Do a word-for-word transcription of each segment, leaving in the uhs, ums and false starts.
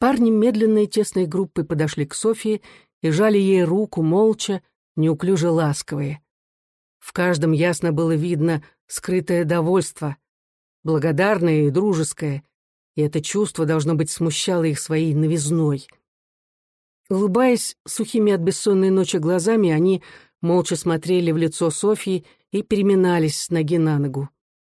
Парни медленной тесной группой подошли к Софье и жали ей руку молча, неуклюже ласковые. В каждом ясно было видно скрытое довольство, благодарное и дружеское, и это чувство, должно быть, смущало их своей новизной. Улыбаясь сухими от бессонной ночи глазами, они молча смотрели в лицо Софьи и переминались с ноги на ногу.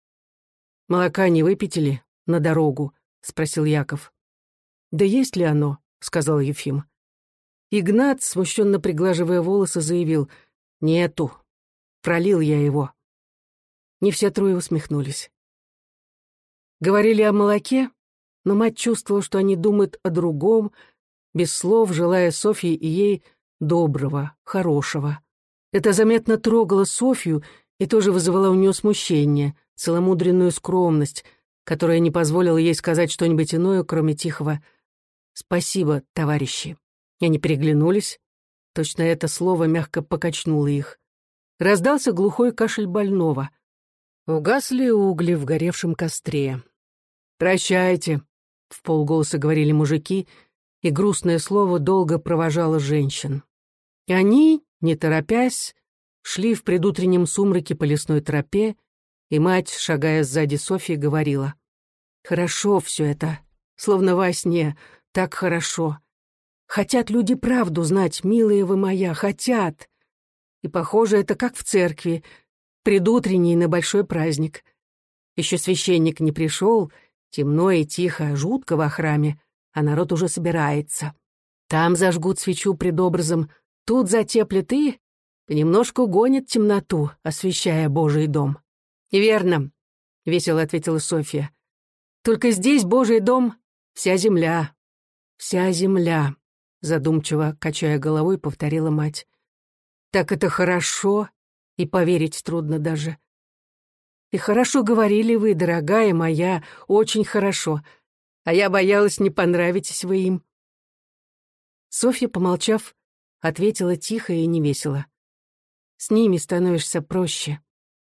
«Молока не выпить ли на дорогу?» — спросил Яков. «Да есть ли оно?» — сказал Ефим. Игнат, смущенно приглаживая волосы, заявил: «Нету. Пролил я его». Не все трое усмехнулись. Говорили о молоке, но мать чувствовала, что они думают о другом, без слов, желая Софье и ей доброго, хорошего. Это заметно трогало Софью и тоже вызывало у нее смущение, целомудренную скромность, которая не позволила ей сказать что-нибудь иное, кроме тихого «Спасибо, товарищи». И они переглянулись. Точно это слово мягко покачнуло их. Раздался глухой кашель больного. Угасли угли в горевшем костре. «Прощайте», — вполголоса говорили мужики, и грустное слово долго провожало женщин. И они, не торопясь, шли в предутреннем сумраке по лесной тропе, и мать, шагая сзади Софьи, говорила: «Хорошо все это, словно во сне, так хорошо. Хотят люди правду знать, милые вы моя, хотят. И, похоже, это как в церкви, предутренний на большой праздник. Еще священник не пришел, темно и тихо, жутко во храме, а народ уже собирается. Там зажгут свечу пред образом, тут затеплят и понемножку гонят темноту, освещая Божий дом». «Верно», — весело ответила Софья. «Только здесь Божий дом — вся земля, вся земля», — задумчиво, качая головой, повторила мать. «Так это хорошо, и поверить трудно даже. И хорошо говорили вы, дорогая моя, очень хорошо, а я боялась, не понравитесь вы им». Софья, помолчав, ответила тихо и невесело: «С ними становишься проще».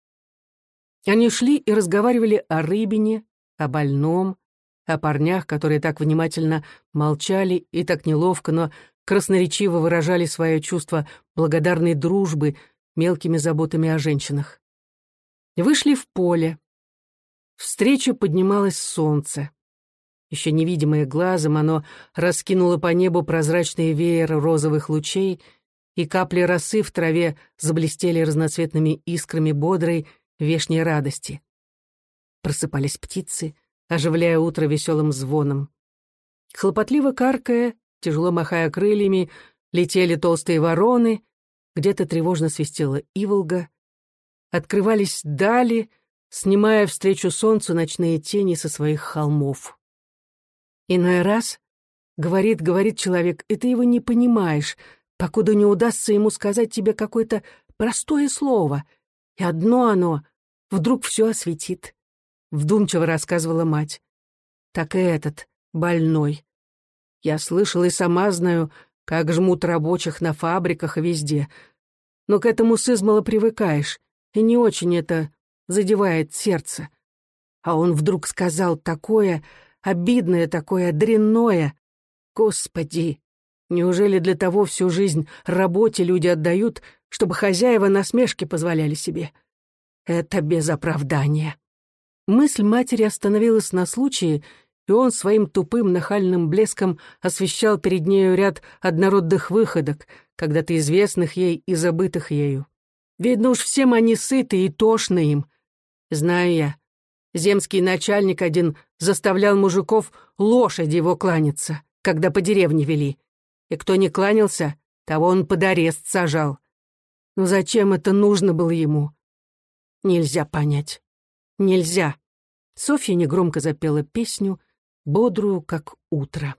Они шли и разговаривали о рыбине, о больном, о парнях, которые так внимательно молчали и так неловко, но красноречиво выражали свое чувство благодарной дружбы мелкими заботами о женщинах. Вышли в поле. Встречу поднималось солнце. Еще невидимое глазом, оно раскинуло по небу прозрачный веер розовых лучей, и капли росы в траве заблестели разноцветными искрами бодрой вешней радости. Просыпались птицы, оживляя утро веселым звоном. Хлопотливо каркая, тяжело махая крыльями, летели толстые вороны, где-то тревожно свистела иволга. Открывались дали, снимая встречу солнцу ночные тени со своих холмов. Иной раз, говорит, говорит человек, и ты его не понимаешь, покуда не удастся ему сказать тебе какое-то простое слово, и одно оно вдруг все осветит. Вдумчиво рассказывала мать. Так и этот, больной. Я слышала и сама знаю, как жмут рабочих на фабриках и везде. Но к этому сызмало привыкаешь, и не очень это задевает сердце. А он вдруг сказал такое, обидное такое, дрянное. Господи, неужели для того всю жизнь работе люди отдают, чтобы хозяева насмешки позволяли себе? Это без оправдания. Мысль матери остановилась на случае, и он своим тупым нахальным блеском освещал перед нею ряд однородных выходок, когда-то известных ей и забытых ею. Видно уж, всем они сыты и тошно им. Знаю я, земский начальник один заставлял мужиков лошади его кланяться, когда по деревне вели, и кто не кланялся, того он под арест сажал. Но зачем это нужно было ему? Нельзя понять. Нельзя. Софья негромко запела песню, бодрую, как утро.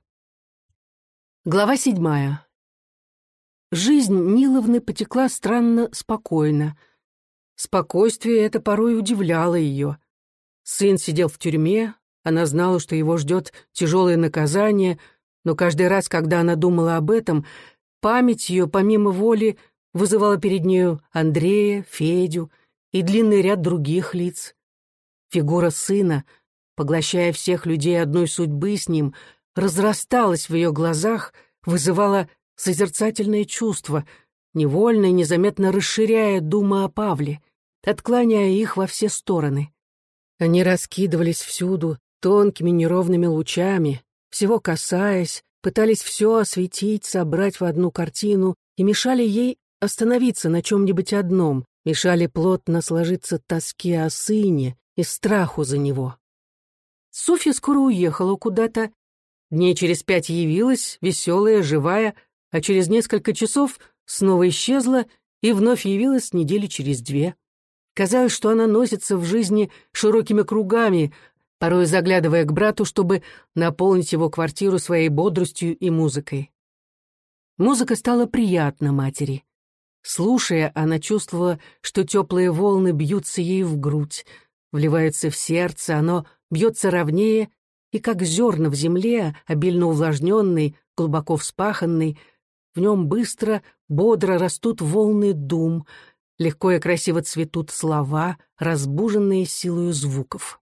Глава седьмая. Жизнь Ниловны потекла странно спокойно. Спокойствие это порой удивляло ее. Сын сидел в тюрьме, она знала, что его ждет тяжелое наказание, но каждый раз, когда она думала об этом, память ее, помимо воли, вызывала перед нею Андрея, Федю и длинный ряд других лиц. Фигура сына, поглощая всех людей одной судьбы с ним, разрасталось в ее глазах, вызывало созерцательное чувство, невольно и незаметно расширяя думы о Павле, отклоняя их во все стороны. Они раскидывались всюду тонкими неровными лучами, всего касаясь, пытались все осветить, собрать в одну картину и мешали ей остановиться на чем-нибудь одном, мешали плотно сложиться тоске о сыне и страху за него. Софья скоро уехала куда-то, дней через пять явилась, веселая, живая, а через несколько часов снова исчезла и вновь явилась недели через две. Казалось, что она носится в жизни широкими кругами, порой заглядывая к брату, чтобы наполнить его квартиру своей бодростью и музыкой. Музыка стала приятна матери. Слушая, она чувствовала, что теплые волны бьются ей в грудь, вливаются в сердце, оно бьется ровнее, и как зерна в земле, обильно увлажненной, глубоко вспаханной, в нем быстро, бодро растут волны дум, легко и красиво цветут слова, разбуженные силою звуков.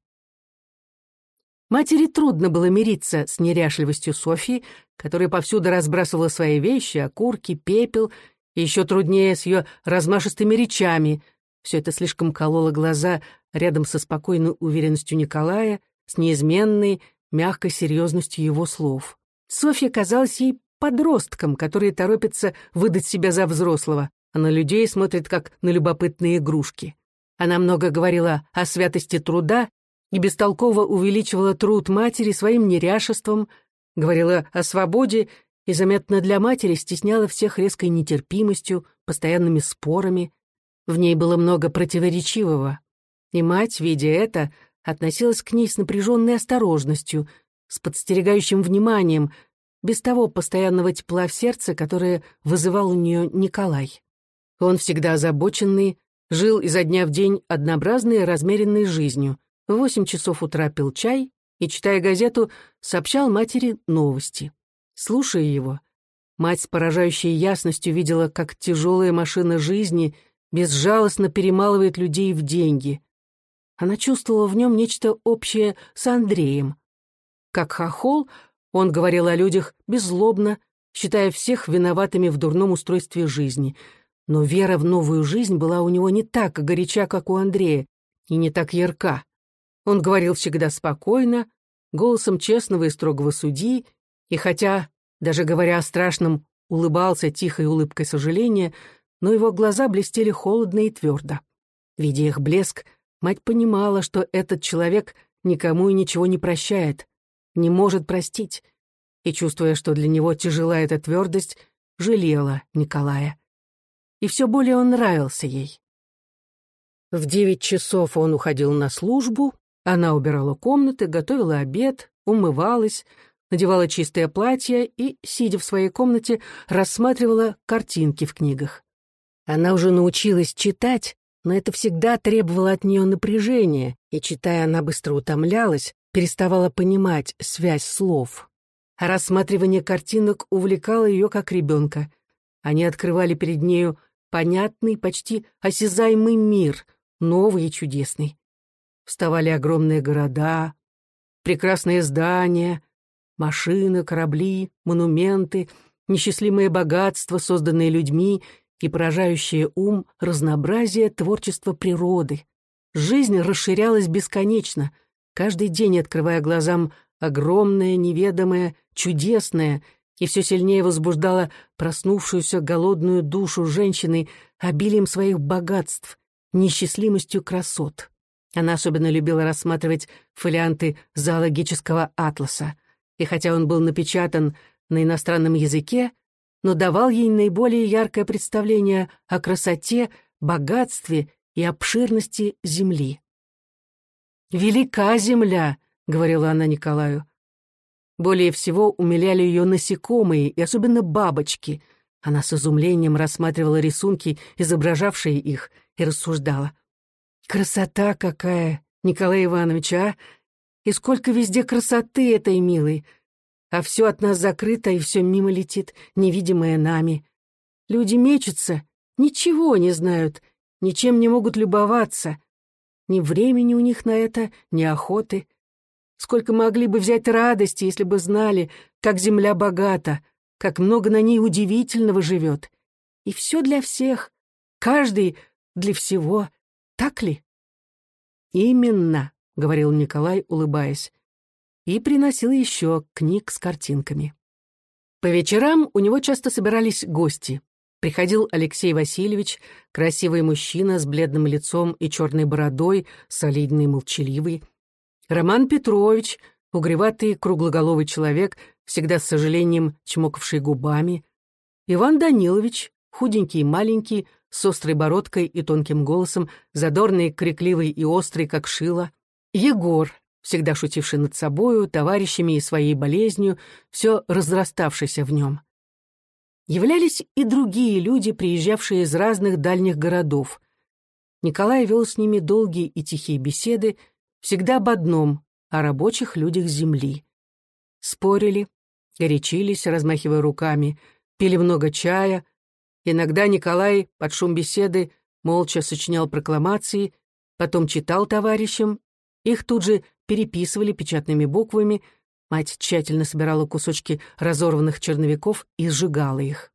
Матери трудно было мириться с неряшливостью Софьи, которая повсюду разбрасывала свои вещи, окурки, пепел, и еще труднее с ее размашистыми речами. Все это слишком кололо глаза рядом со спокойной уверенностью Николая, с неизменной, мягкой серьезностью его слов. Софья казалась ей подростком, который торопится выдать себя за взрослого, а на людей смотрит как на любопытные игрушки. Она много говорила о святости труда и бестолково увеличивала труд матери своим неряшеством, говорила о свободе и заметно для матери стесняла всех резкой нетерпимостью, постоянными спорами. В ней было много противоречивого. И мать, видя это, относилась к ней с напряженной осторожностью, с подстерегающим вниманием, без того постоянного тепла в сердце, которое вызывал у нее Николай. Он, всегда озабоченный, жил изо дня в день однообразной и размеренной жизнью. В восемь часов утра пил чай и, читая газету, сообщал матери новости. Слушая его, мать с поражающей ясностью видела, как тяжелая машина жизни безжалостно перемалывает людей в деньги. Она чувствовала в нем нечто общее с Андреем. Как хохол, он говорил о людях беззлобно, считая всех виноватыми в дурном устройстве жизни. Но вера в новую жизнь была у него не так горяча, как у Андрея, и не так ярка. Он говорил всегда спокойно, голосом честного и строгого судьи, и хотя, даже говоря о страшном, улыбался тихой улыбкой сожаления, но его глаза блестели холодно и твердо. Видя их блеск, мать понимала, что этот человек никому и ничего не прощает, не может простить, и, чувствуя, что для него тяжела эта твердость, жалела Николая. И все более он нравился ей. В девять часов он уходил на службу, она убирала комнаты, готовила обед, умывалась, надевала чистое платье и, сидя в своей комнате, рассматривала картинки в книгах. Она уже научилась читать, но это всегда требовало от нее напряжения, и, читая, она быстро утомлялась, переставала понимать связь слов. А рассматривание картинок увлекало ее как ребенка. Они открывали перед нею понятный, почти осязаемый мир, новый и чудесный. Вставали огромные города, прекрасные здания, машины, корабли, монументы, несчислимые богатства, созданные людьми, и поражающее ум разнообразие творчества природы. Жизнь расширялась бесконечно, каждый день открывая глазам огромное, неведомое, чудесное, и все сильнее возбуждала проснувшуюся голодную душу женщины обилием своих богатств, неисчислимостью красот. Она особенно любила рассматривать фолианты зоологического атласа, и хотя он был напечатан на иностранном языке, но давал ей наиболее яркое представление о красоте, богатстве и обширности земли. «Велика земля», — говорила она Николаю. Более всего умиляли ее насекомые, и особенно бабочки. Она с изумлением рассматривала рисунки, изображавшие их, и рассуждала. «Красота какая, Николай Иванович, а! И сколько везде красоты этой милой! А все от нас закрыто, и все мимо летит, невидимое нами. Люди мечутся, ничего не знают, ничем не могут любоваться. Ни времени у них на это, ни охоты. Сколько могли бы взять радости, если бы знали, как земля богата, как много на ней удивительного живет. И все для всех, каждый для всего, так ли? «Именно», — говорил Николай, улыбаясь, и приносил еще книг с картинками. По вечерам у него часто собирались гости. Приходил Алексей Васильевич, красивый мужчина с бледным лицом и черной бородой, солидный и молчаливый. Роман Петрович, угреватый круглоголовый человек, всегда с сожалением чмокавший губами. Иван Данилович, худенький и маленький, с острой бородкой и тонким голосом, задорный, крикливый и острый, как шило. Егор, всегда шутивший над собою, товарищами и своей болезнью, все разраставшийся в нем. Являлись и другие люди, приезжавшие из разных дальних городов. Николай вел с ними долгие и тихие беседы, всегда об одном — о рабочих людях земли. Спорили, горячились, размахивая руками, пили много чая. Иногда Николай под шум беседы молча сочинял прокламации, потом читал товарищам, их тут же переписывали печатными буквами, мать тщательно собирала кусочки разорванных черновиков и сжигала их.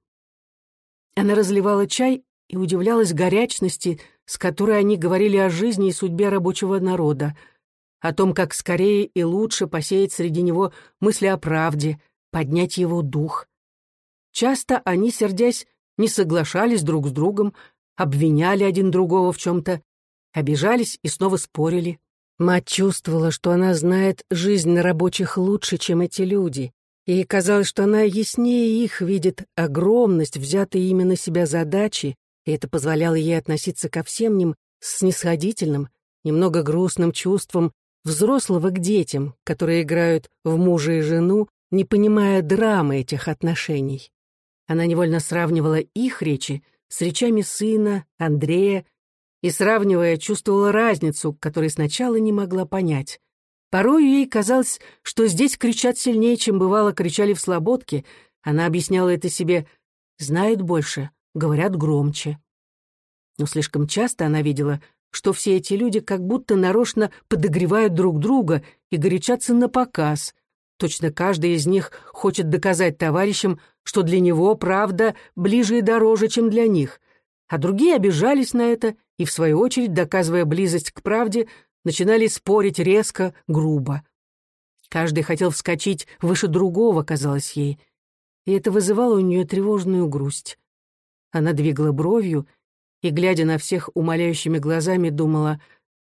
Она разливала чай и удивлялась горячности, с которой они говорили о жизни и судьбе рабочего народа, о том, как скорее и лучше посеять среди него мысли о правде, поднять его дух. Часто они, сердясь, не соглашались друг с другом, обвиняли один другого в чем-то, обижались и снова спорили. Мать чувствовала, что она знает жизнь на рабочих лучше, чем эти люди, и ей казалось, что она яснее их видит огромность взятой ими на себя задачи, и это позволяло ей относиться ко всем ним с снисходительным, немного грустным чувством взрослого к детям, которые играют в мужа и жену, не понимая драмы этих отношений. Она невольно сравнивала их речи с речами сына, Андрея, и, сравнивая, чувствовала разницу, которой сначала не могла понять. Порою ей казалось, что здесь кричат сильнее, чем бывало кричали в Слободке. Она объясняла это себе: знают больше, говорят громче. Но слишком часто она видела, что все эти люди как будто нарочно подогревают друг друга и горячатся напоказ. Точно каждый из них хочет доказать товарищам, что для него правда ближе и дороже, чем для них. А другие обижались на это и, в свою очередь, доказывая близость к правде, начинали спорить резко, грубо. Каждый хотел вскочить выше другого, казалось ей, и это вызывало у нее тревожную грусть. Она двигала бровью и, глядя на всех умоляющими глазами, думала: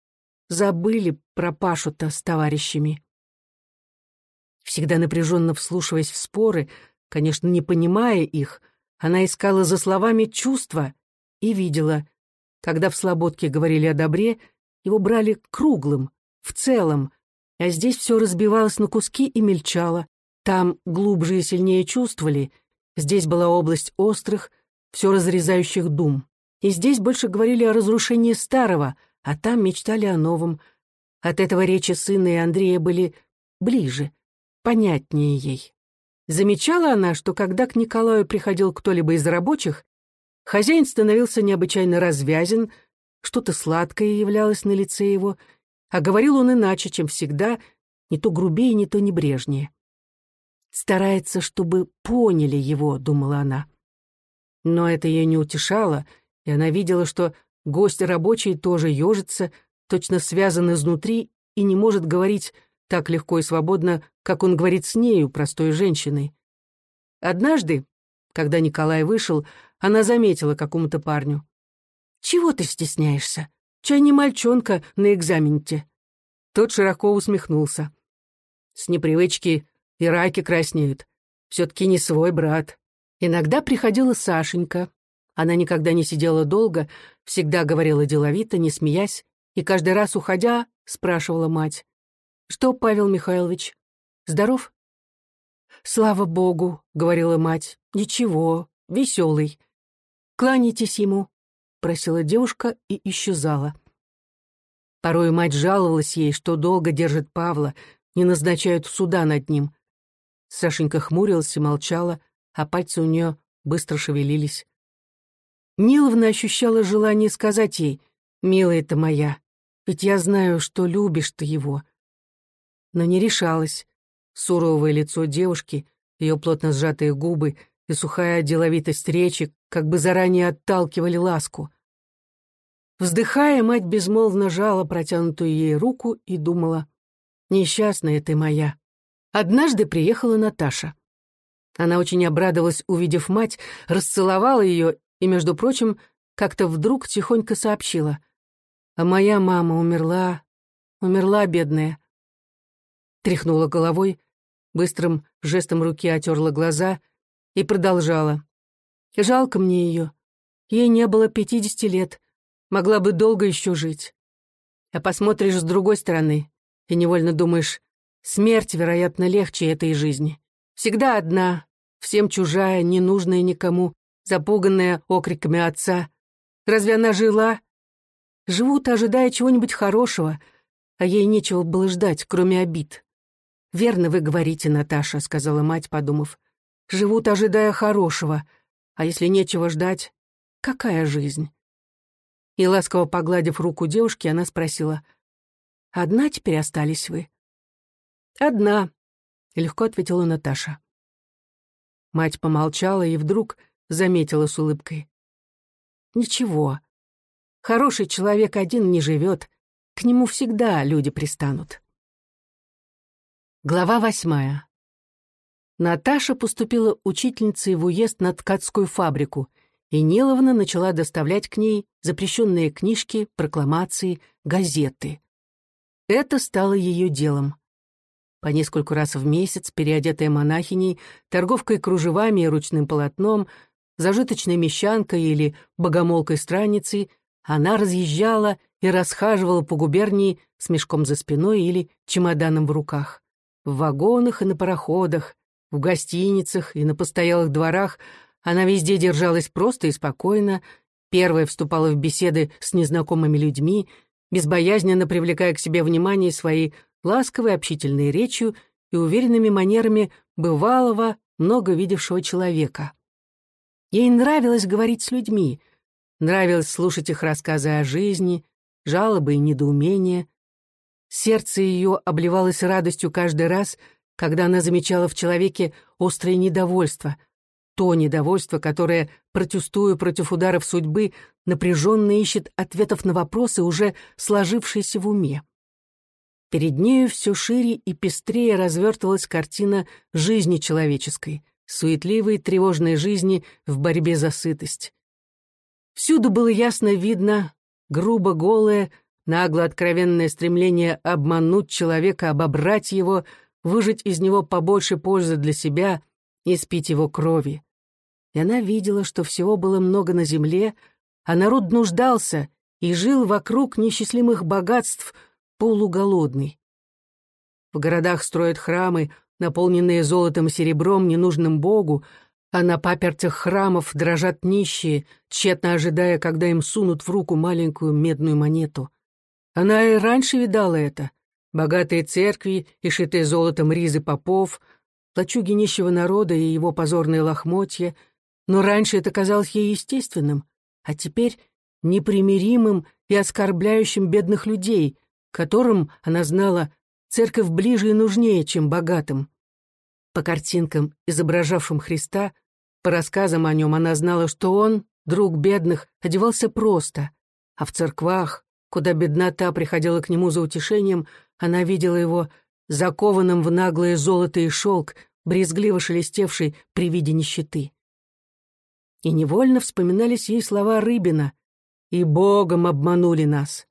забыли про Пашу-то с товарищами. Всегда напряженно вслушиваясь в споры, конечно, не понимая их, она искала за словами чувства и видела, когда в Слободке говорили о добре, его брали круглым, в целом, а здесь все разбивалось на куски и мельчало. Там глубже и сильнее чувствовали, здесь была область острых, все разрезающих дум. И здесь больше говорили о разрушении старого, а там мечтали о новом. От этого речи сына и Андрея были ближе, понятнее ей. Замечала она, что когда к Николаю приходил кто-либо из рабочих, хозяин становился необычайно развязен, что-то сладкое являлось на лице его, а говорил он иначе, чем всегда, не то грубее, не то небрежнее. «Старается, чтобы поняли его», — думала она. Но это ее не утешало, и она видела, что гость рабочий тоже ежится, точно связан изнутри и не может говорить так легко и свободно, как он говорит с нею, простой женщиной. Однажды, когда Николай вышел, она заметила какому-то парню: «Чего ты стесняешься? Чай не мальчонка на экзамене-те». Тот широко усмехнулся. «С непривычки и раки краснеют. Все-таки не свой брат». Иногда приходила Сашенька. Она никогда не сидела долго, всегда говорила деловито, не смеясь, и каждый раз, уходя, спрашивала мать: «Что, Павел Михайлович, здоров?» «Слава Богу», — говорила мать, — «ничего, веселый». «Кланяйтесь ему», — просила девушка и исчезала. Порой мать жаловалась ей, что долго держит Павла, не назначают суда над ним. Сашенька хмурилась и молчала, а пальцы у нее быстро шевелились. Ниловна ощущала желание сказать ей: «Милая ты моя, ведь я знаю, что любишь ты его». но не решалась. Суровое лицо девушки, ее плотно сжатые губы и сухая деловитость речи как бы заранее отталкивали ласку. Вздыхая, мать безмолвно жала протянутую ей руку и думала: «Несчастная ты моя». Однажды приехала Наташа. Она очень обрадовалась, увидев мать, расцеловала ее и, между прочим, как-то вдруг тихонько сообщила: «А моя мама умерла, умерла, бедная». Тряхнула головой, быстрым жестом руки отерла глаза и продолжала: «Жалко мне ее. Ей не было пятидесяти лет, могла бы долго еще жить. А посмотришь с другой стороны и невольно думаешь: смерть, вероятно, легче этой жизни. Всегда одна, всем чужая, ненужная никому, запуганная окриками отца. Разве она жила? Живут, ожидая чего-нибудь хорошего, а ей нечего было ждать, кроме обид». «Верно вы говорите, Наташа», — сказала мать, подумав. «Живут, ожидая хорошего, а если нечего ждать, какая жизнь?» И, ласково погладив руку девушки, она спросила: «Одна теперь остались вы?» «Одна», — легко ответила Наташа. Мать помолчала и вдруг заметила с улыбкой: «Ничего, хороший человек один не живет, к нему всегда люди пристанут». Глава восьмая. Наташа поступила учительницей в уезд на ткацкую фабрику, и Ниловна начала доставлять к ней запрещенные книжки, прокламации, газеты. Это стало ее делом. По нескольку раз в месяц, переодетая монахиней, торговкой кружевами и ручным полотном, зажиточной мещанкой или богомолкой-странницей, она разъезжала и расхаживала по губернии с мешком за спиной или чемоданом в руках. В вагонах и на пароходах, в гостиницах и на постоялых дворах она везде держалась просто и спокойно, первая вступала в беседы с незнакомыми людьми, безбоязненно привлекая к себе внимание своей ласковой общительной речью и уверенными манерами бывалого, много видевшего человека. Ей нравилось говорить с людьми, нравилось слушать их рассказы о жизни, жалобы и недоумения. Сердце ее обливалось радостью каждый раз, когда она замечала в человеке острое недовольство, то недовольство, которое, протестуя против ударов судьбы, напряженно ищет ответов на вопросы, уже сложившиеся в уме. Перед нею все шире и пестрее развертывалась картина жизни человеческой, суетливой, тревожной жизни в борьбе за сытость. Всюду было ясно видно грубо голое, нагло откровенное стремление обмануть человека, обобрать его, выжать из него побольше пользы для себя и спить его крови. И она видела, что всего было много на земле, а народ нуждался и жил вокруг неисчислимых богатств, полуголодный. В городах строят храмы, наполненные золотом и серебром, ненужным Богу, а на папертях храмов дрожат нищие, тщетно ожидая, когда им сунут в руку маленькую медную монету. Она и раньше видала это. Богатые церкви и шитые золотом ризы попов, лачуги нищего народа и его позорные лохмотья. Но раньше это казалось ей естественным, а теперь непримиримым и оскорбляющим бедных людей, которым, она знала, церковь ближе и нужнее, чем богатым. По картинкам, изображавшим Христа, по рассказам о нем она знала, что он, друг бедных, одевался просто, а в церквах, куда беднота приходила к нему за утешением, она видела его закованным в наглое золото и шелк, брезгливо шелестевший при виде нищеты. И невольно вспоминались ей слова Рыбина: «И Богом обманули нас».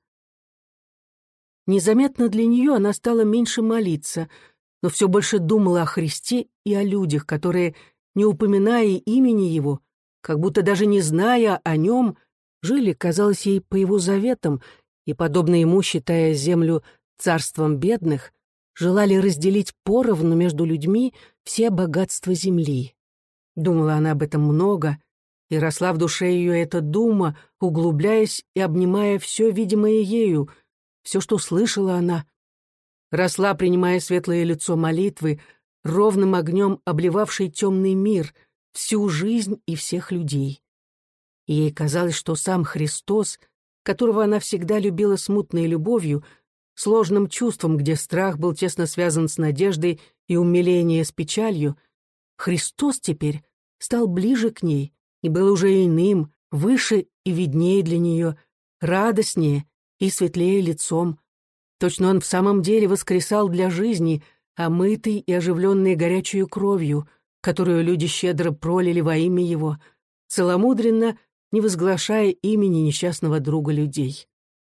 Незаметно для нее она стала меньше молиться, но все больше думала о Христе и о людях, которые, не упоминая имени Его, как будто даже не зная о Нем, жили, казалось ей, по Его заветам, и, подобно Ему, считая землю царством бедных, желали разделить поровну между людьми все богатства земли. Думала она об этом много, и росла в душе ее эта дума, углубляясь и обнимая все видимое ею, все, что слышала она. Росла, принимая светлое лицо молитвы, ровным огнем обливавший темный мир, всю жизнь и всех людей. И ей казалось, что сам Христос, которого она всегда любила смутной любовью, сложным чувством, где страх был тесно связан с надеждой и умиление с печалью, Христос теперь стал ближе к ней и был уже иным, выше и виднее для нее, радостнее и светлее лицом. Точно он в самом деле воскресал для жизни, омытый и оживленный горячую кровью, которую люди щедро пролили во имя его, целомудренно не возглашая имени несчастного друга людей.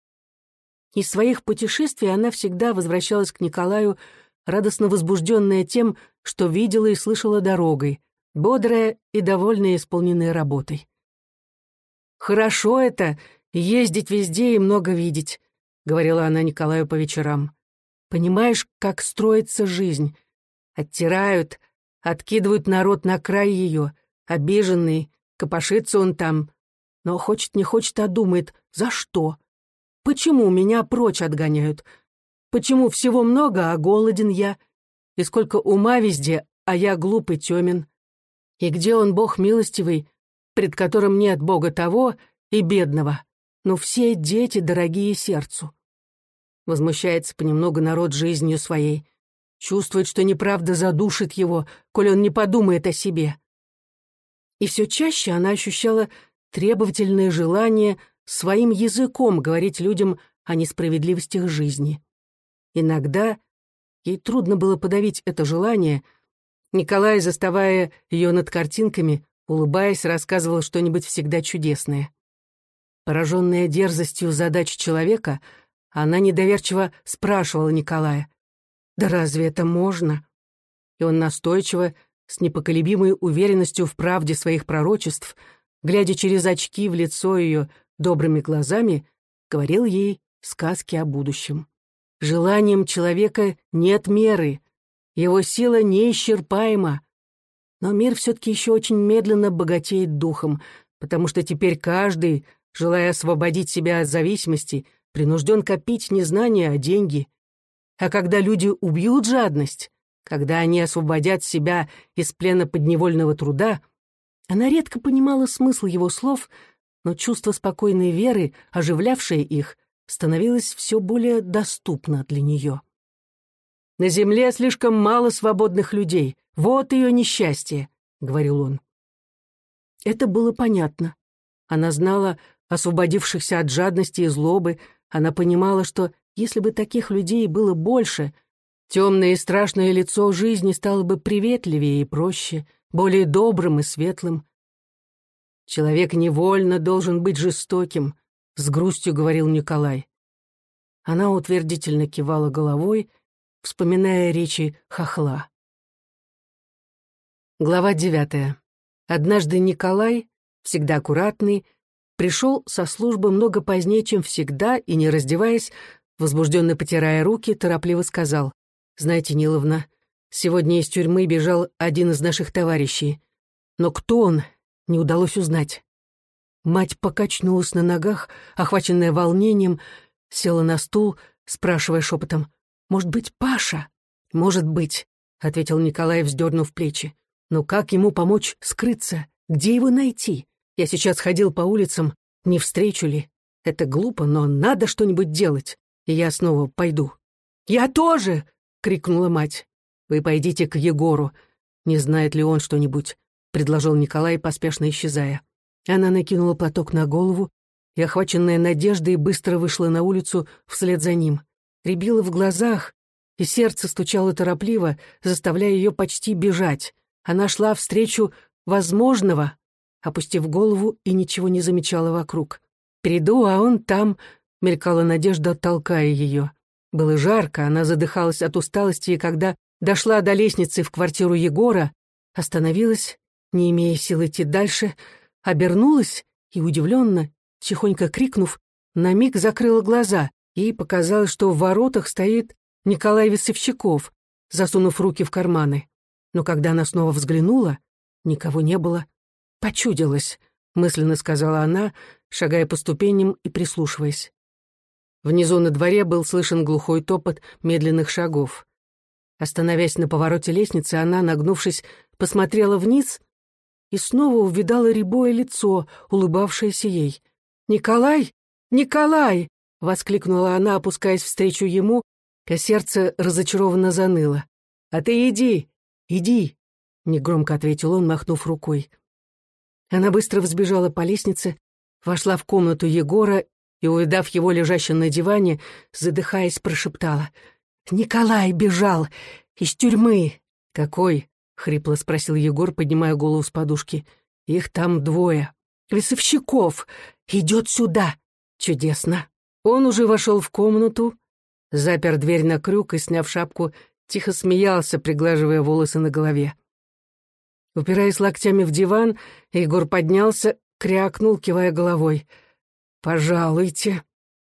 Из своих путешествий она всегда возвращалась к Николаю, радостно возбужденная тем, что видела и слышала дорогой, бодрая и довольная исполненной работой. «Хорошо это — ездить везде и много видеть», — говорила она Николаю по вечерам. «Понимаешь, как строится жизнь? Оттирают, откидывают народ на край ее, обиженный, копошится он там, но хочет не хочет, а думает, за что? Почему меня прочь отгоняют? Почему всего много, а голоден я? И сколько ума везде, а я глуп и темен? И где он, Бог милостивый, пред которым нет Бога того и бедного, но все дети дорогие сердцу?» Возмущается понемногу народ жизнью своей, чувствует, что неправда задушит его, коль он не подумает о себе. И все чаще она ощущала требовательное желание своим языком говорить людям о несправедливостях жизни. Иногда ей трудно было подавить это желание. Николай, заставая ее над картинками, улыбаясь, рассказывал что-нибудь всегда чудесное. Пораженная дерзостью задач человека, она недоверчиво спрашивала Николая, «Да разве это можно?» И он настойчиво, с непоколебимой уверенностью в правде своих пророчеств, глядя через очки в лицо ее добрыми глазами, говорил ей сказки о будущем. Желанием человека нет меры, его сила неисчерпаема. Но мир все-таки еще очень медленно богатеет духом, потому что теперь каждый, желая освободить себя от зависимости, принужден копить не знания, а деньги. А когда люди убьют жадность, когда они освободят себя из плена подневольного труда, она редко понимала смысл его слов, но чувство спокойной веры, оживлявшее их, становилось все более доступно для нее. «На земле слишком мало свободных людей. Вот ее несчастье», — говорил он. Это было понятно. Она знала освободившихся от жадности и злобы, она понимала, что если бы таких людей было больше, темное и страшное лицо жизни стало бы приветливее и проще, более добрым и светлым. «Человек невольно должен быть жестоким», — с грустью говорил Николай. Она утвердительно кивала головой, вспоминая речи хохла. Глава девятая. Однажды Николай, всегда аккуратный, пришел со службы много позднее, чем всегда, и, не раздеваясь, возбужденно потирая руки, торопливо сказал, «Знаете, Ниловна, сегодня из тюрьмы бежал один из наших товарищей. Но кто он, не удалось узнать». Мать покачнулась на ногах, охваченная волнением, села на стул, спрашивая шепотом, «Может быть, Паша?» «Может быть», — ответил Николай, вздернув плечи. «Но как ему помочь скрыться? Где его найти? Я сейчас ходил по улицам, не встречу ли? Это глупо, но надо что-нибудь делать, и я снова пойду». «Я тоже!» — крикнула мать. «Вы пойдите к Егору. Не знает ли он что-нибудь?» — предложил Николай, поспешно исчезая. Она накинула платок на голову и, охваченная надеждой, быстро вышла на улицу вслед за ним. Рябило в глазах, и сердце стучало торопливо, заставляя ее почти бежать. Она шла встречу возможного, опустив голову, и ничего не замечала вокруг. «Приду, а он там», — мелькала надежда, толкая ее. Было жарко, она задыхалась от усталости, и когда дошла до лестницы в квартиру Егора, остановилась, не имея сил идти дальше, обернулась и, удивленно, тихонько крикнув, на миг закрыла глаза. Ей показалось, что в воротах стоит Николай Весовщиков, засунув руки в карманы. Но когда она снова взглянула, никого не было. «Почудилось», — мысленно сказала она, шагая по ступеням и прислушиваясь. Внизу на дворе был слышен глухой топот медленных шагов. Остановясь на повороте лестницы, она, нагнувшись, посмотрела вниз и снова увидала рябое лицо, улыбавшееся ей. «Николай! Николай!» — воскликнула она, опускаясь встречу ему, а сердце разочарованно заныло. «А ты иди, иди!» — негромко ответил он, махнув рукой. Она быстро взбежала по лестнице, вошла в комнату Егора и, увидав его лежащим на диване, задыхаясь, прошептала: «Николай бежал из тюрьмы!» «Какой?» — хрипло спросил Егор, поднимая голову с подушки. «Их там двое. Весовщиков! Идет сюда!» «Чудесно!» Он уже вошел в комнату, запер дверь на крюк и, сняв шапку, тихо смеялся, приглаживая волосы на голове. Упираясь локтями в диван, Егор поднялся, крякнул, кивая головой. «Пожалуйте».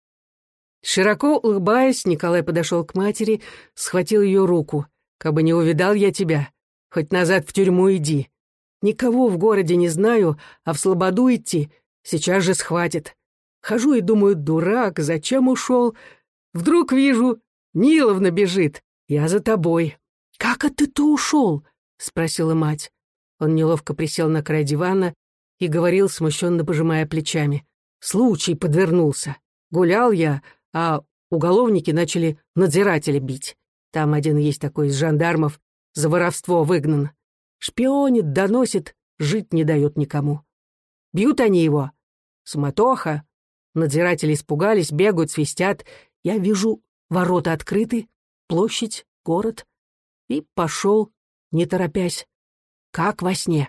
Широко улыбаясь, Николай подошел к матери, схватил ее руку. «Кабы не увидал я тебя, хоть назад в тюрьму иди. Никого в городе не знаю, а в слободу идти сейчас же схватит. Хожу и думаю, дурак, зачем ушел? Вдруг вижу, Ниловна бежит. Я за тобой». «Как это ты ушел?» — спросила мать. Он неловко присел на край дивана и говорил, смущенно пожимая плечами. «Случай подвернулся. Гулял я, а уголовники начали надзирателя бить. Там один есть такой из жандармов, за воровство выгнан. Шпионит, доносит, жить не дает никому. Бьют они его. Суматоха. Надзиратели испугались, бегают, свистят. Я вижу, ворота открыты, площадь, город. И пошел, не торопясь, как во сне.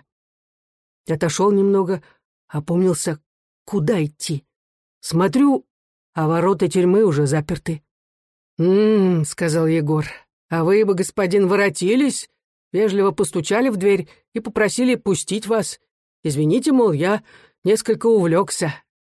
Отошел немного, опомнился, куда идти. Смотрю, а ворота тюрьмы уже заперты. «М-м», — сказал Егор, — «а вы бы, господин, воротились, вежливо постучали в дверь и попросили пустить вас. Извините, мол, я несколько увлекся».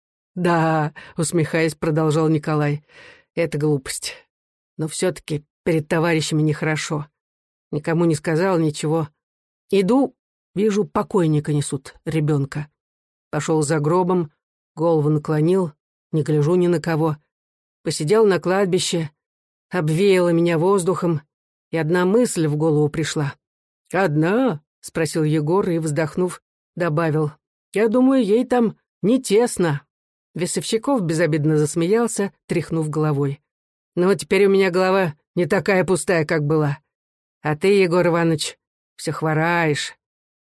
«Да», — усмехаясь, продолжал Николай, — «это глупость. Но все-таки перед товарищами нехорошо. Никому не сказал ничего. Иду, вижу, покойника несут, ребенка. Пошел за гробом, голову наклонил, не гляжу ни на кого. Посидел на кладбище, обвеяло меня воздухом, и одна мысль в голову пришла. «Одна?» — спросил Егор и, вздохнув, добавил. «Я думаю, ей там не тесно». Весовщиков безобидно засмеялся, тряхнув головой. «Ну, теперь у меня голова не такая пустая, как была. А ты, Егор Иванович, все хвораешь».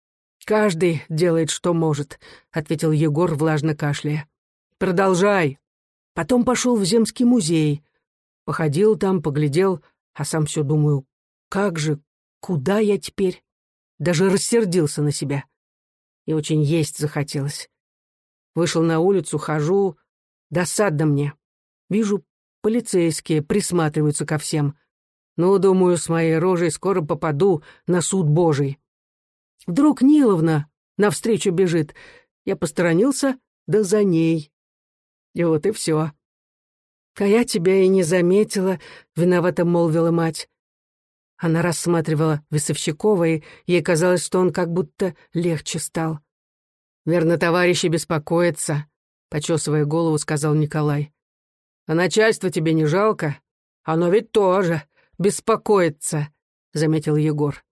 «Каждый делает, что может», — ответил Егор, влажно кашляя. «Продолжай». Потом пошел в Земский музей. Походил там, поглядел, а сам все думаю, как же, куда я теперь? Даже рассердился на себя. И очень есть захотелось. Вышел на улицу, хожу, досадно мне. Вижу, полицейские присматриваются ко всем. Ну, думаю, с моей рожей скоро попаду на суд Божий. Вдруг Ниловна навстречу бежит. Я посторонился, да за ней. И вот и все. «А я тебя и не заметила», — виновато молвила мать. Она рассматривала Весовщикова, и ей казалось, что он как будто легче стал. «Верно, товарищи беспокоятся», — почесывая голову, сказал Николай. «А начальство тебе не жалко? Оно ведь тоже беспокоится», — заметил Егор.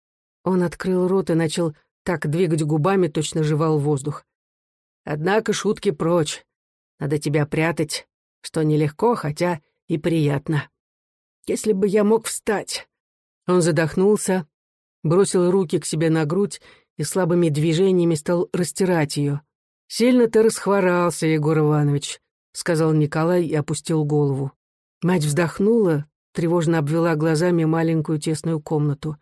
Он открыл рот и начал так двигать губами, точно жевал воздух. «Однако шутки прочь. Надо тебя прятать, что нелегко, хотя и приятно. Если бы я мог встать». Он задохнулся, бросил руки к себе на грудь и слабыми движениями стал растирать ее. «Сильно ты расхворался, Егор Иванович», — сказал Николай и опустил голову. Мать вздохнула, тревожно обвела глазами маленькую тесную комнату.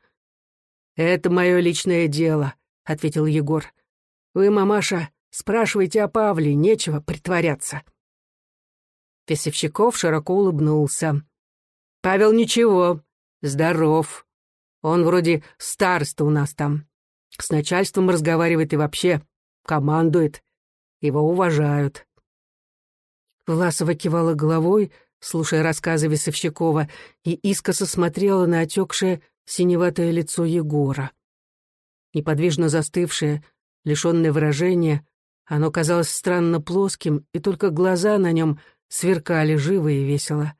«Это мое личное дело», — ответил Егор. «Вы, мамаша, спрашивайте о Павле, нечего притворяться». Весовщиков широко улыбнулся. «Павел ничего, здоров. Он вроде староста у нас там. С начальством разговаривает и вообще командует. Его уважают». Власова кивала головой, слушая рассказы Весовщикова, и искоса смотрела на отекшее синеватое лицо Егора. Неподвижно застывшее, лишенное выражения, оно казалось странно плоским, и только глаза на нем сверкали живо и весело.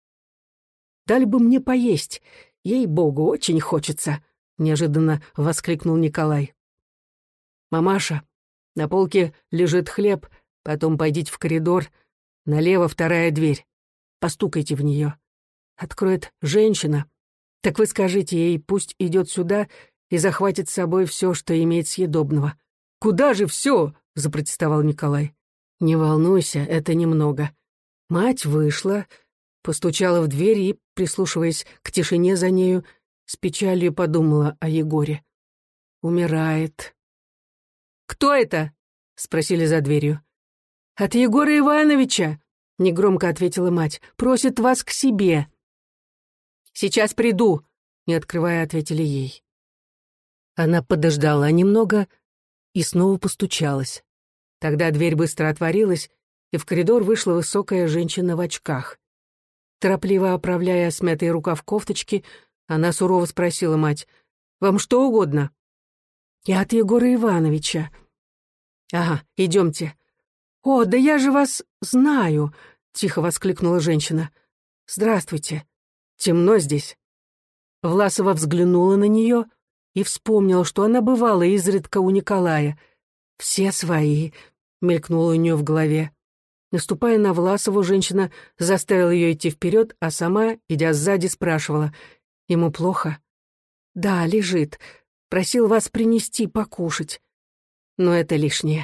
«Дали бы мне поесть, ей-богу, очень хочется», — неожиданно воскликнул Николай. «Мамаша, на полке лежит хлеб, потом пойдите в коридор, налево вторая дверь, постукайте в нее. Откроет женщина. Так вы скажите ей, пусть идет сюда и захватит с собой все, что имеет съедобного». «Куда же все?» — запротестовал Николай. «Не волнуйся, это немного». Мать вышла, постучала в дверь и, прислушиваясь к тишине за нею, с печалью подумала о Егоре. Умирает. «Кто это?» — спросили за дверью. «От Егора Ивановича», — негромко ответила мать, — «просит вас к себе». «Сейчас приду», — не открывая, ответили ей. Она подождала немного и снова постучалась. Тогда дверь быстро отворилась, и в коридор вышла высокая женщина в очках. Торопливо оправляя смятый рукав кофточки, она сурово спросила мать: «Вам что угодно?» «Я от Егора Ивановича». «Ага, идемте». «О, да я же вас знаю!» — тихо воскликнула женщина. «Здравствуйте. Темно здесь». Власова взглянула на нее и вспомнила, что она бывала изредка у Николая. «Все свои», — мелькнуло у нее в голове. Наступая на Власову, женщина заставила ее идти вперед, а сама, идя сзади, спрашивала: «Ему плохо?» «Да, лежит. Просил вас принести покушать. Но это лишнее».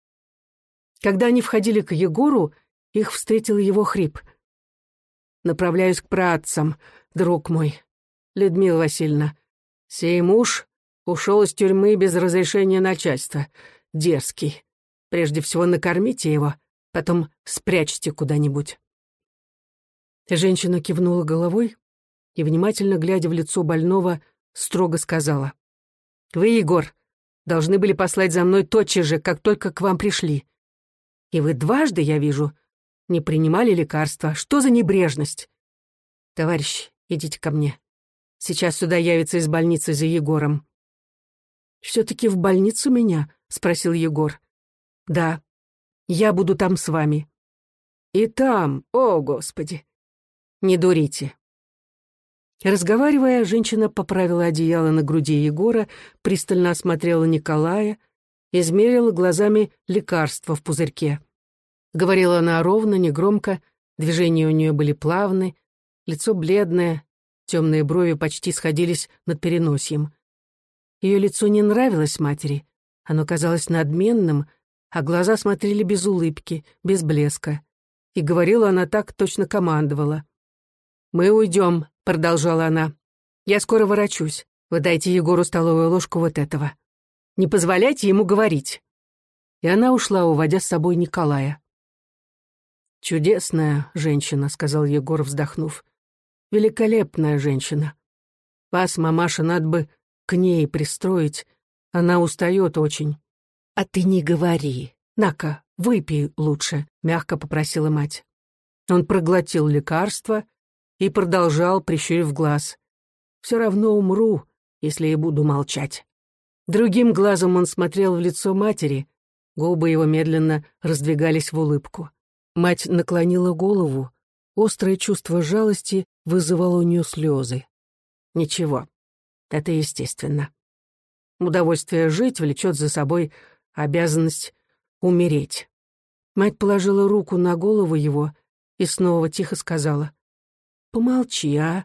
Когда они входили к Егору, их встретил его хрип. «Направляюсь к праотцам, друг мой. Людмила Васильевна, сей муж ушел из тюрьмы без разрешения начальства. Дерзкий. Прежде всего накормите его, потом спрячьте куда-нибудь». Женщина кивнула головой и, внимательно глядя в лицо больного, строго сказала: «Вы, Егор, должны были послать за мной тотчас же, как только к вам пришли. И вы дважды, я вижу, не принимали лекарства. Что за небрежность? Товарищ, идите ко мне. Сейчас сюда явится из больницы за Егором». «Все-таки в больницу меня?» — спросил Егор. «Да, я буду там с вами». «И там, о, Господи!» «Не дурите». Разговаривая, женщина поправила одеяло на груди Егора, пристально осмотрела Николая, измерила глазами лекарство в пузырьке. Говорила она ровно, негромко, движения у нее были плавны, лицо бледное, темные брови почти сходились над переносием. Ее лицо не нравилось матери, оно казалось надменным, а глаза смотрели без улыбки, без блеска. И говорила она так, точно командовала. «Мы уйдем», — продолжала она. «Я скоро ворочусь. Вы дайте Егору столовую ложку вот этого. Не позволяйте ему говорить». И она ушла, уводя с собой Николая. «Чудесная женщина», — сказал Егор, вздохнув. «Великолепная женщина. Вас, мамаша, надо бы к ней пристроить. Она устает очень». «А ты не говори. На-ка, выпей лучше», — мягко попросила мать. Он проглотил лекарство и продолжал, прищурив глаз. «Все равно умру, если и буду молчать». Другим глазом он смотрел в лицо матери, губы его медленно раздвигались в улыбку. Мать наклонила голову, острое чувство жалости вызывало у нее слезы. Ничего, это естественно. Удовольствие жить влечет за собой обязанность умереть. Мать положила руку на голову его и снова тихо сказала: «Помолчи, а».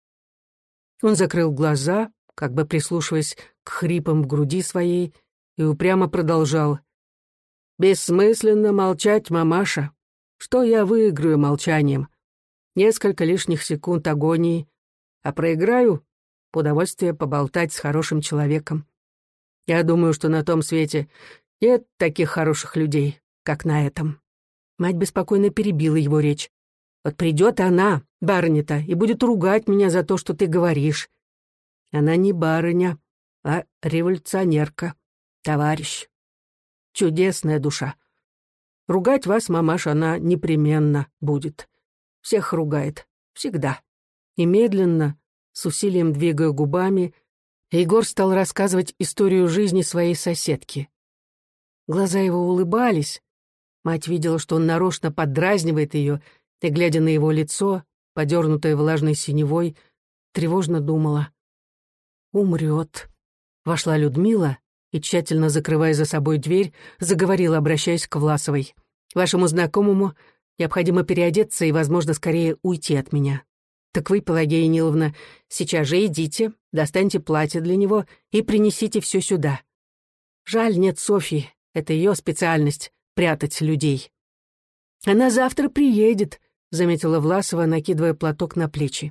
Он закрыл глаза, как бы прислушиваясь к хрипам в груди своей, и упрямо продолжал: «Бессмысленно молчать, мамаша. Что я выиграю молчанием? Несколько лишних секунд агонии, а проиграю — удовольствие поболтать с хорошим человеком. Я думаю, что на том свете нет таких хороших людей, как на этом». Мать беспокойно перебила его речь. «Вот придет она, барыня-то, и будет ругать меня за то, что ты говоришь. Она не барыня, а революционерка, товарищ. Чудесная душа. Ругать вас, мамаша, она непременно будет. Всех ругает, всегда». И медленно, с усилием двигая губами, Егор стал рассказывать историю жизни своей соседки. Глаза его улыбались. Мать видела, что он нарочно поддразнивает ее, и, глядя на его лицо, подернутое влажной синевой, тревожно думала: «Умрет». Вошла Людмила и, тщательно закрывая за собой дверь, заговорила, обращаясь к Власовой: «Вашему знакомому Необходимо переодеться и, возможно, скорее уйти от меня. Так вы, Пелагея Ниловна, сейчас же идите, достаньте платье для него и принесите все сюда. Жаль, нет Софьи, это ее специальность — прятать людей. Она завтра приедет, — заметила Власова, накидывая платок на плечи.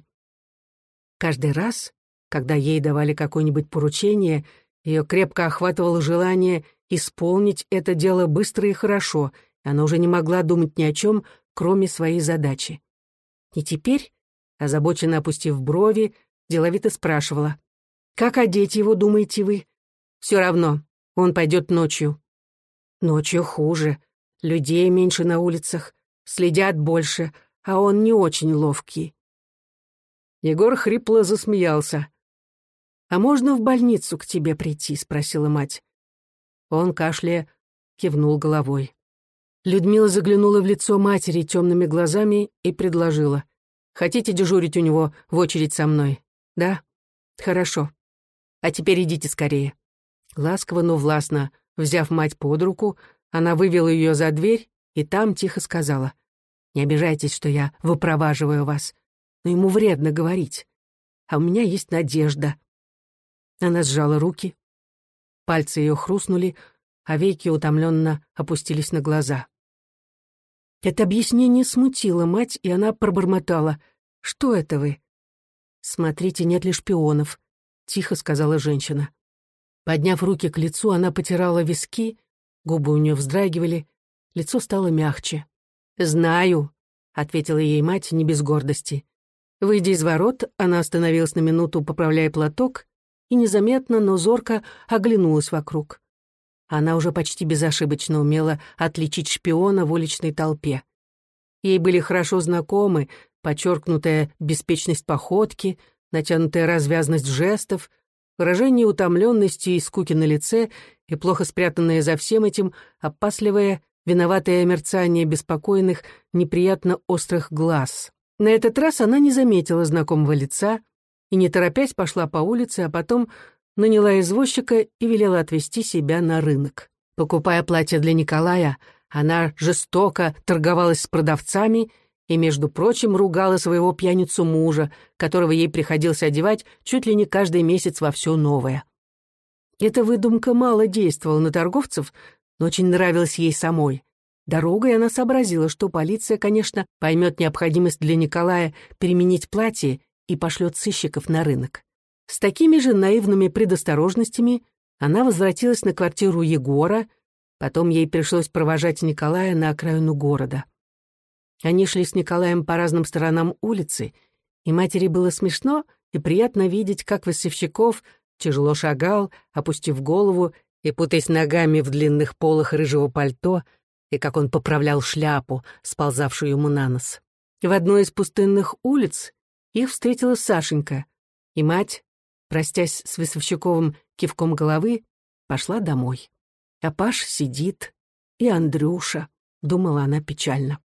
Каждый раз, когда ей давали какое-нибудь поручение, ее крепко охватывало желание исполнить это дело быстро и хорошо, и она уже не могла думать ни о чем, кроме своей задачи. И теперь, озабоченно опустив брови, деловито спрашивала: «Как одеть его, думаете вы?» «Все равно, он пойдет ночью». «Ночью хуже. Людей меньше на улицах, следят больше, а он не очень ловкий». Егор хрипло засмеялся. «А можно в больницу к тебе прийти?» — спросила мать. Он, кашляя, кивнул головой. Людмила заглянула в лицо матери темными глазами и предложила: «Хотите дежурить у него в очередь со мной?» «Да? Хорошо. А теперь идите скорее». Ласково, но властно, взяв мать под руку, она вывела ее за дверь и там тихо сказала: «Не обижайтесь, что я выпроваживаю вас, но ему вредно говорить. А у меня есть надежда». Она сжала руки, пальцы ее хрустнули, а веки утомленно опустились на глаза. Это объяснение смутило мать, и она пробормотала: «Что это вы?» «Смотрите, нет ли шпионов», — тихо сказала женщина. Подняв руки к лицу, она потирала виски, губы у нее вздрагивали, лицо стало мягче. «Знаю», — ответила ей мать не без гордости. Выйдя из ворот, она остановилась на минуту, поправляя платок, и незаметно, но зорко оглянулась вокруг. Она уже почти безошибочно умела отличить шпиона в уличной толпе. Ей были хорошо знакомы подчеркнутая беспечность походки, натянутая развязность жестов, выражение утомленности и скуки на лице и плохо спрятанное за всем этим опасливое, виноватое мерцание беспокойных, неприятно острых глаз. На этот раз она не заметила знакомого лица и, не торопясь, пошла по улице, а потом наняла извозчика и велела отвезти себя на рынок. Покупая платье для Николая, она жестоко торговалась с продавцами и, между прочим, ругала своего пьяницу мужа, которого ей приходилось одевать чуть ли не каждый месяц во все новое. Эта выдумка мало действовала на торговцев, но очень нравилась ей самой. Дорогой она сообразила, что полиция, конечно, поймет необходимость для Николая переменить платье и пошлет сыщиков на рынок. С такими же наивными предосторожностями она возвратилась на квартиру Егора, потом ей пришлось провожать Николая на окраину города. Они шли с Николаем по разным сторонам улицы, и матери было смешно и приятно видеть, как Васильчиков тяжело шагал, опустив голову и путаясь ногами в длинных полах рыжего пальто, и как он поправлял шляпу, сползавшую ему на нос. В одной из пустынных улиц их встретила Сашенька, и мать, простясь с Весовщиковым кивком головы, пошла домой. А Паш сидит, и Андрюша, думала она печально.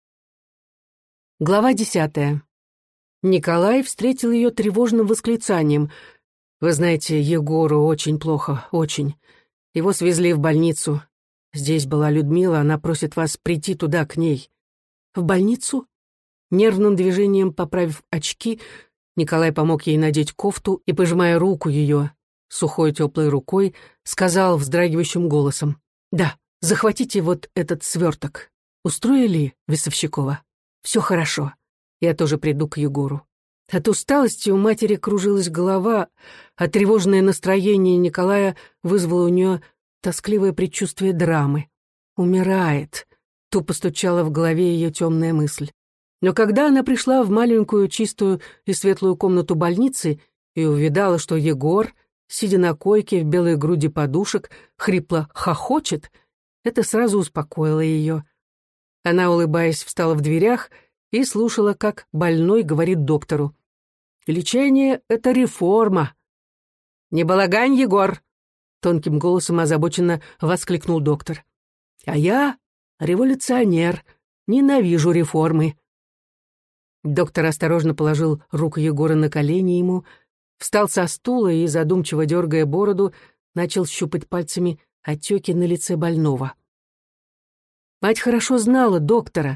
Глава десятая. Николай встретил ее тревожным восклицанием. «Вы знаете, Егору очень плохо, очень. Его свезли в больницу. Здесь была Людмила, она просит вас прийти туда, к ней». «В больницу?» Нервным движением поправив очки, Николай помог ей надеть кофту и, пожимая руку ее, сухой теплой рукой, сказал вздрагивающим голосом: «Да, захватите вот этот сверток. Устроили Весовщикова? Все хорошо. Я тоже приду к Егору». От усталости у матери кружилась голова, а тревожное настроение Николая вызвало у нее тоскливое предчувствие драмы. «Умирает», — тупо стучала в голове ее темная мысль. Но когда она пришла в маленькую чистую и светлую комнату больницы и увидала, что Егор, сидя на койке в белой груди подушек, хрипло хохочет, это сразу успокоило ее. Она, улыбаясь, встала в дверях и слушала, как больной говорит доктору: «Лечение — это реформа». «Не балагань, Егор!» — тонким голосом озабоченно воскликнул доктор. «А я революционер, ненавижу реформы». Доктор осторожно положил руку Егора на колени ему, встал со стула и, задумчиво дергая бороду, начал щупать пальцами отеки на лице больного. Мать хорошо знала доктора.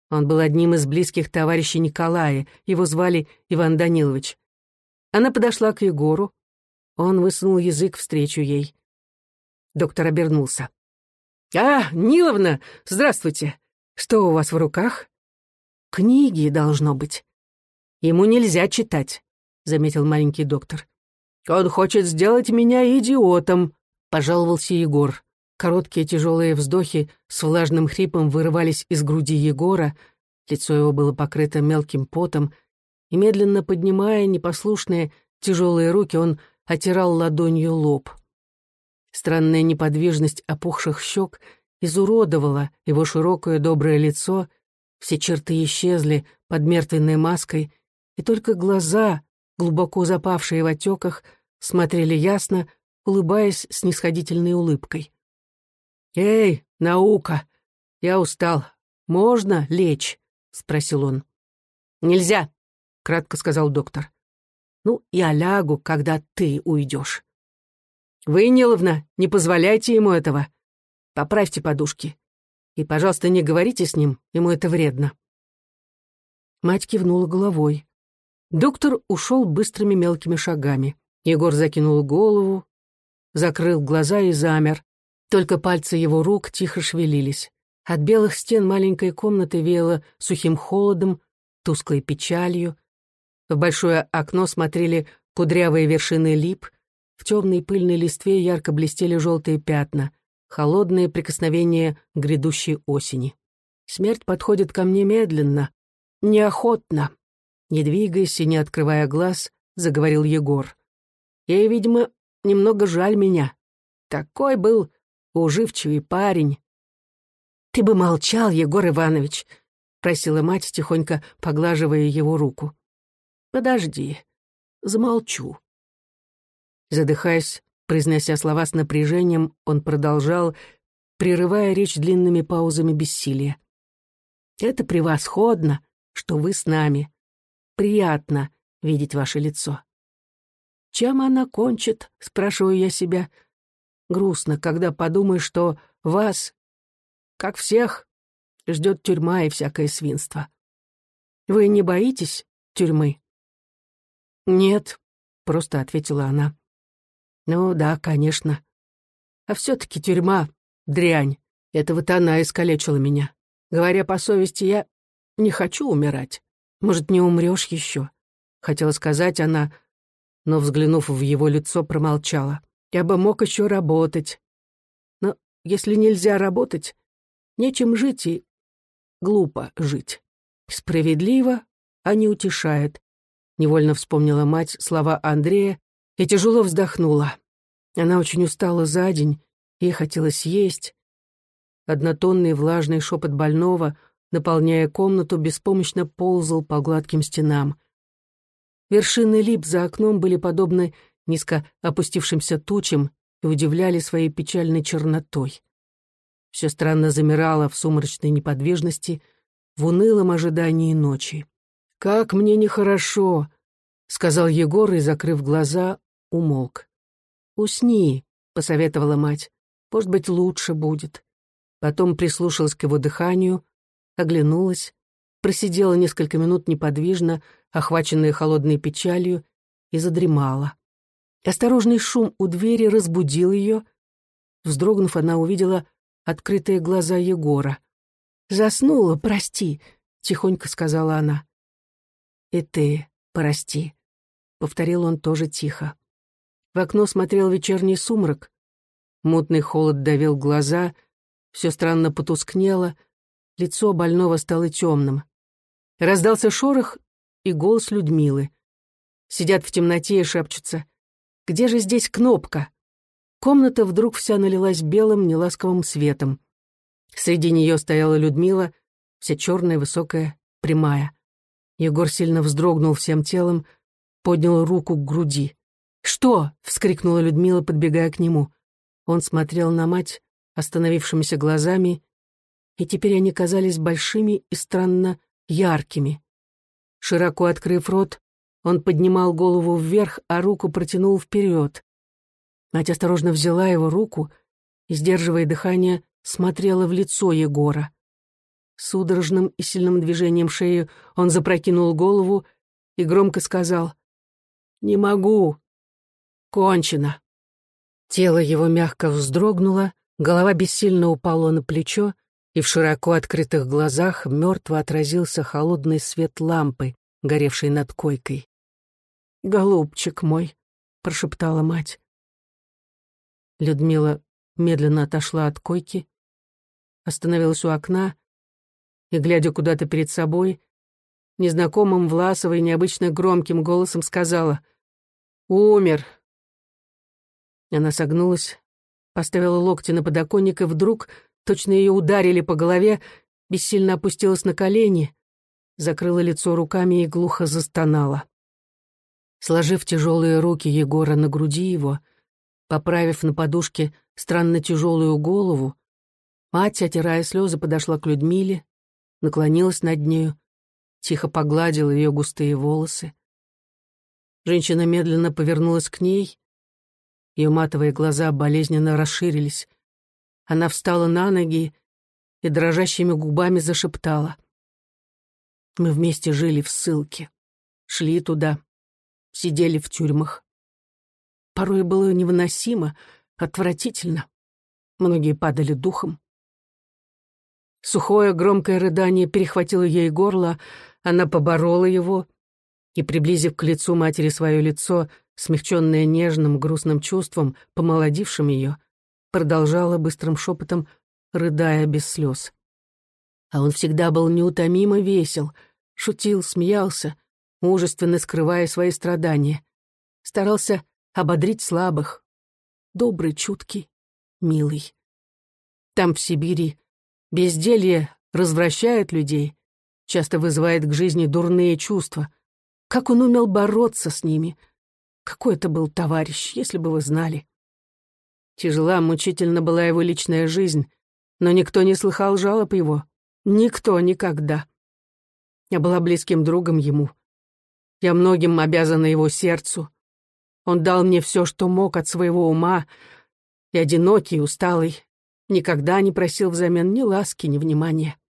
Он был одним из близких товарищей Николая, его звали Иван Данилович. Она подошла к Егору. Он высунул язык встречу ей. Доктор обернулся. «А, Ниловна, здравствуйте! Что у вас в руках?» «Книги, должно быть». «Ему нельзя читать», — заметил маленький доктор. «Он хочет сделать меня идиотом», — пожаловался Егор. Короткие тяжелые вздохи с влажным хрипом вырывались из груди Егора, лицо его было покрыто мелким потом, и, медленно поднимая непослушные тяжелые руки, он отирал ладонью лоб. Странная неподвижность опухших щек изуродовала его широкое доброе лицо, все черты исчезли под мертвенной маской, и только глаза, глубоко запавшие в отеках, смотрели ясно, улыбаясь снисходительной улыбкой. «Эй, наука! Я устал. Можно лечь?» — спросил он. «Нельзя», — кратко сказал доктор. «Ну, я лягу, когда ты уйдешь». «Вы, Ниловна, не позволяйте ему этого. Поправьте подушки. И, пожалуйста, не говорите с ним, ему это вредно». Мать кивнула головой. Доктор ушел быстрыми мелкими шагами. Егор закинул голову, закрыл глаза и замер. Только пальцы его рук тихо шевелились. От белых стен маленькой комнаты веяло сухим холодом, тусклой печалью. В большое окно смотрели кудрявые вершины лип, в темной пыльной листве ярко блестели желтые пятна, холодные прикосновения грядущей осени. Смерть подходит ко мне медленно, неохотно. Не двигаясь и не открывая глаз, заговорил Егор. Ей, видимо, немного жаль меня. Такой был уживчивый парень. «Ты бы молчал, Егор Иванович», — просила мать, тихонько поглаживая его руку. «Подожди, замолчу». Задыхаясь, произнося слова с напряжением, он продолжал, прерывая речь длинными паузами бессилия. «Это превосходно, что вы с нами. Приятно видеть ваше лицо. Чем она кончит, спрашиваю я себя. Грустно, когда подумаешь, что вас, как всех, ждет тюрьма и всякое свинство. Вы не боитесь тюрьмы?» «Нет», — просто ответила она. «Ну да, конечно. А все-таки тюрьма — дрянь. Это вот она искалечила меня. Говоря по совести, я не хочу умирать. Может, не умрешь еще?» Хотела сказать она, но, взглянув в его лицо, промолчала. «Я бы мог еще работать. Но если нельзя работать, нечем жить и глупо жить. Справедливо, а не утешает». Невольно вспомнила мать слова Андрея и тяжело вздохнула. Она очень устала за день, ей хотелось есть. Однотонный влажный шепот больного, наполняя комнату, беспомощно ползал по гладким стенам. Вершины лип за окном были подобны низко опустившимся тучам и удивляли своей печальной чернотой. Все странно замирало в сумрачной неподвижности, в унылом ожидании ночи. «Как мне нехорошо!» — сказал Егор и, закрыв глаза, умолк. «Усни», — посоветовала мать, — «может быть, лучше будет». Потом прислушалась к его дыханию, оглянулась, просидела несколько минут неподвижно, охваченная холодной печалью, и задремала. Осторожный шум у двери разбудил ее. Вздрогнув, она увидела открытые глаза Егора. «Заснула, прости», — тихонько сказала она. «И ты прости», — повторил он тоже тихо. В окно смотрел вечерний сумрак. Мутный холод давил глаза, все странно потускнело, лицо больного стало темным. Раздался шорох и голос Людмилы. Сидят в темноте и шепчутся: «Где же здесь кнопка?» Комната вдруг вся налилась белым, неласковым светом. Среди нее стояла Людмила, вся черная, высокая, прямая. Егор сильно вздрогнул всем телом, поднял руку к груди. «Что?» — вскрикнула Людмила, подбегая к нему. Он смотрел на мать остановившимися глазами, и теперь они казались большими и странно яркими. Широко открыв рот, он поднимал голову вверх, а руку протянул вперед. Мать осторожно взяла его руку и, сдерживая дыхание, смотрела в лицо Егора. Судорожным и сильным движением шеи он запрокинул голову и громко сказал: «Не могу. Кончено». Тело его мягко вздрогнуло, голова бессильно упала на плечо, и в широко открытых глазах мертво отразился холодный свет лампы, горевшей над койкой. «Голубчик мой», — прошептала мать. Людмила медленно отошла от койки, остановилась у окна и, глядя куда-то перед собой, незнакомым Власовой необычно громким голосом сказала: «Умер». Она согнулась, поставила локти на подоконник и вдруг, точно ее ударили по голове, бессильно опустилась на колени, закрыла лицо руками и глухо застонала. Сложив тяжелые руки Егора на груди его, поправив на подушке странно тяжелую голову, мать, отирая слезы, подошла к Людмиле, наклонилась над нею, тихо погладила ее густые волосы. Женщина медленно повернулась к ней, ее матовые глаза болезненно расширились. Она встала на ноги и дрожащими губами зашептала: «Мы вместе жили в ссылке, шли туда, сидели в тюрьмах. Порой было невыносимо, отвратительно. Многие падали духом». Сухое громкое рыдание перехватило ей горло, она поборола его и, приблизив к лицу матери свое лицо, смягченное нежным грустным чувством, помолодившим ее, продолжала быстрым шепотом, рыдая без слез. А он всегда был неутомимо весел, шутил, смеялся, мужественно скрывая свои страдания. Старался ободрить слабых. Добрый, чуткий, милый. Там, в Сибири, безделье развращает людей, часто вызывает к жизни дурные чувства. Как он умел бороться с ними. Какой это был товарищ, если бы вы знали. Тяжела, мучительно была его личная жизнь, но никто не слыхал жалоб его. Никто никогда. Я была близким другом ему. Я многим обязана его сердцу. Он дал мне все, что мог от своего ума, и одинокий, усталый, никогда не просил взамен ни ласки, ни внимания.